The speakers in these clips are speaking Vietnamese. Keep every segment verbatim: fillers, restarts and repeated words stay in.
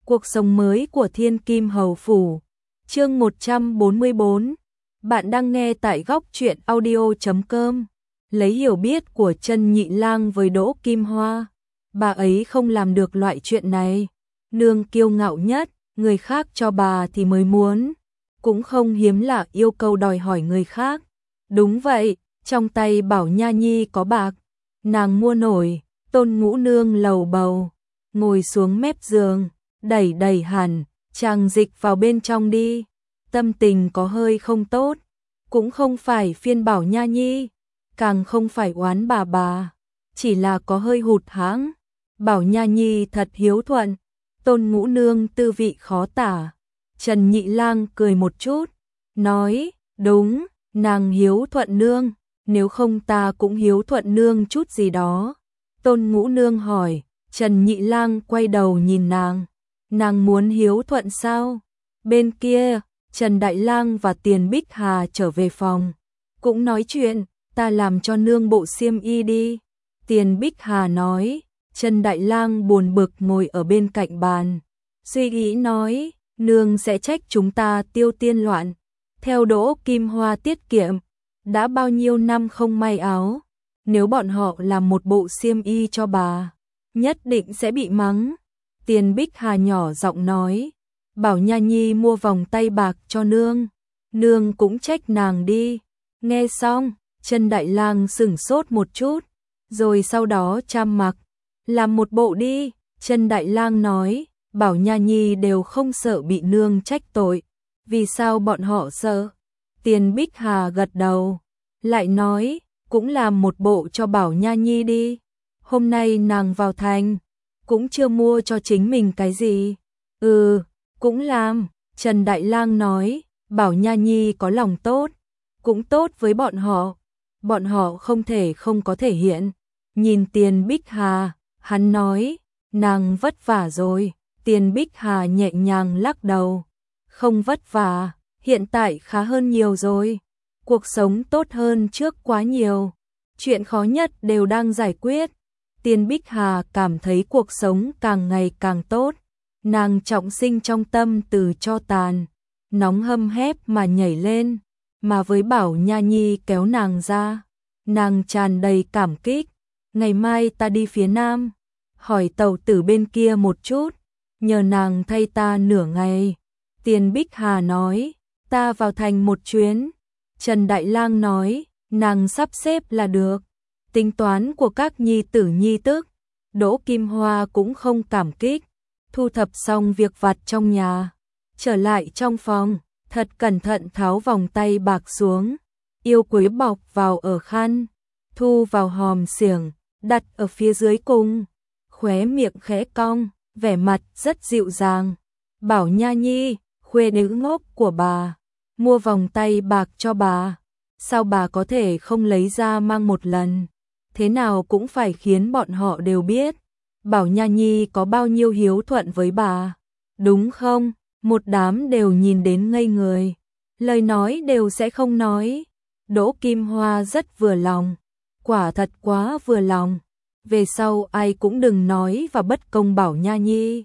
Cuộc sống mới của Thiên Kim Hầu Phủ. Chương một trăm bốn mươi bốn. Bạn đang nghe tại góc truyện audio chấm com. Lấy hiểu biết của Trần Nhị Lang với Đỗ Kim Hoa, bà ấy không làm được loại chuyện này. Nương kiêu ngạo nhất, người khác cho bà thì mới muốn, cũng không hiếm lạ yêu cầu đòi hỏi người khác. Đúng vậy, trong tay Bảo Nha Nhi có bạc, nàng mua nổi. Tôn Ngũ Nương lầu bầu, ngồi xuống mép giường, đẩy đẩy hẳn, chàng dịch vào bên trong đi. Tâm tình có hơi không tốt, cũng không phải phiên Bảo Nha Nhi, càng không phải oán bà bà, chỉ là có hơi hụt hẫng. Bảo Nha Nhi thật hiếu thuận, Tôn Ngũ Nương tư vị khó tả. Trần Nhị Lang cười một chút, nói, đúng, nàng hiếu thuận nương, nếu không ta cũng hiếu thuận nương chút gì đó. Tôn Ngũ Nương hỏi, Trần Nhị Lang quay đầu nhìn nàng, nàng muốn hiếu thuận sao? Bên kia, Trần Đại Lang và Tiền Bích Hà trở về phòng, cũng nói chuyện, ta làm cho nương bộ xiêm y đi. Tiền Bích Hà nói. Trần Đại Lang buồn bực ngồi ở bên cạnh bàn, suy nghĩ nói, nương sẽ trách chúng ta tiêu tiên loạn. Theo Đỗ Kim Hoa tiết kiệm, đã bao nhiêu năm không may áo, nếu bọn họ làm một bộ xiêm y cho bà, nhất định sẽ bị mắng. Tiền Bích Hà nhỏ giọng nói, Bảo Nha Nhi mua vòng tay bạc cho nương, nương cũng trách nàng đi. Nghe xong, Trần Đại Lang sửng sốt một chút, rồi sau đó chăm mặc, làm một bộ đi. Trần Đại Lang nói, Bảo Nha Nhi đều không sợ bị nương trách tội, vì sao bọn họ sợ? Tiền Bích Hà gật đầu, lại nói, cũng làm một bộ cho Bảo Nha Nhi đi. Hôm nay nàng vào thành, cũng chưa mua cho chính mình cái gì. Ừ, cũng làm. Trần Đại Lang nói, Bảo Nha Nhi có lòng tốt, cũng tốt với bọn họ, bọn họ không thể không có thể hiện. Nhìn Tiền Bích Hà, hắn nói, nàng vất vả rồi. Tiền Bích Hà nhẹ nhàng lắc đầu, không vất vả, hiện tại khá hơn nhiều rồi, cuộc sống tốt hơn trước quá nhiều, chuyện khó nhất đều đang giải quyết. Tiền Bích Hà cảm thấy cuộc sống càng ngày càng tốt, nàng trọng sinh trong tâm từ cho tàn, nóng hâm hép mà nhảy lên, mà với Bảo Nha Nhi kéo nàng ra, nàng tràn đầy cảm kích. Ngày mai ta đi phía Nam, hỏi tàu tử bên kia một chút, nhờ nàng thay ta nửa ngày. Tiền Bích Hà nói, ta vào thành một chuyến. Trần Đại Lang nói, nàng sắp xếp là được, tính toán của các nhi tử nhi tức. Đỗ Kim Hoa cũng không cảm kích, thu thập xong việc vặt trong nhà, trở lại trong phòng, thật cẩn thận tháo vòng tay bạc xuống, yêu quý bọc vào ở khăn, thu vào hòm xiềng, đặt ở phía dưới cùng, khóe miệng khẽ cong, vẻ mặt rất dịu dàng. Bảo Nha Nhi, khuê nữ ngốc của bà, mua vòng tay bạc cho bà, sao bà có thể không lấy ra mang một lần, thế nào cũng phải khiến bọn họ đều biết Bảo Nha Nhi có bao nhiêu hiếu thuận với bà, đúng không? Một đám đều nhìn đến ngây người, lời nói đều sẽ không nói. Đỗ Kim Hoa rất vừa lòng, quả thật quá vừa lòng, về sau ai cũng đừng nói và bất công Bảo Nha Nhi.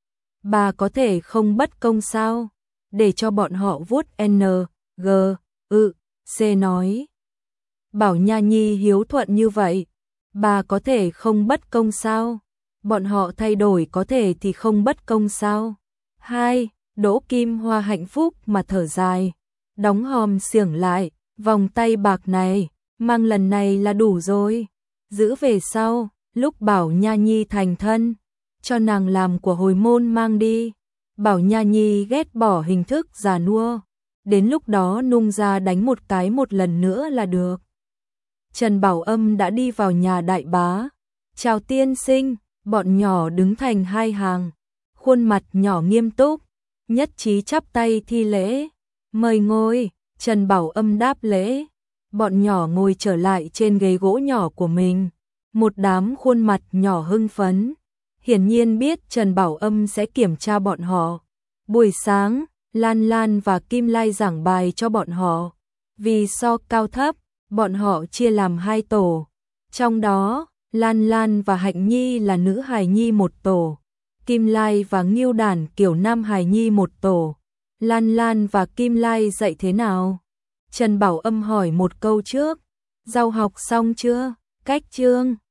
Bà có thể không bất công sao? Để cho bọn họ vuốt N, G, ư, C nói. Bảo Nha Nhi hiếu thuận như vậy, bà có thể không bất công sao? Bọn họ thay đổi có thể thì không bất công sao? Hai, Đỗ Kim Hoa hạnh phúc mà thở dài, đóng hòm xiềng lại, vòng tay bạc này, mang lần này là đủ rồi, giữ về sau, lúc Bảo Nha Nhi thành thân, cho nàng làm của hồi môn mang đi. Bảo Nha Nhi ghét bỏ hình thức già nua, đến lúc đó nung ra đánh một cái một lần nữa là được. Trần Bảo Âm đã đi vào nhà đại bá, chào tiên sinh, bọn nhỏ đứng thành hai hàng, khuôn mặt nhỏ nghiêm túc, nhất trí chắp tay thi lễ, mời ngồi. Trần Bảo Âm đáp lễ, bọn nhỏ ngồi trở lại trên ghế gỗ nhỏ của mình, một đám khuôn mặt nhỏ hưng phấn, hiển nhiên biết Trần Bảo Âm sẽ kiểm tra bọn họ. Buổi sáng, Lan Lan và Kim Lai giảng bài cho bọn họ, vì so cao thấp, bọn họ chia làm hai tổ, trong đó, Lan Lan và Hạnh Nhi là nữ hài nhi một tổ, Kim Lai và Ngưu Đản kiểu nam hài nhi một tổ. Lan Lan và Kim Lai dạy thế nào? Trần Bảo Âm hỏi một câu trước. Giao học xong chưa? Cách chương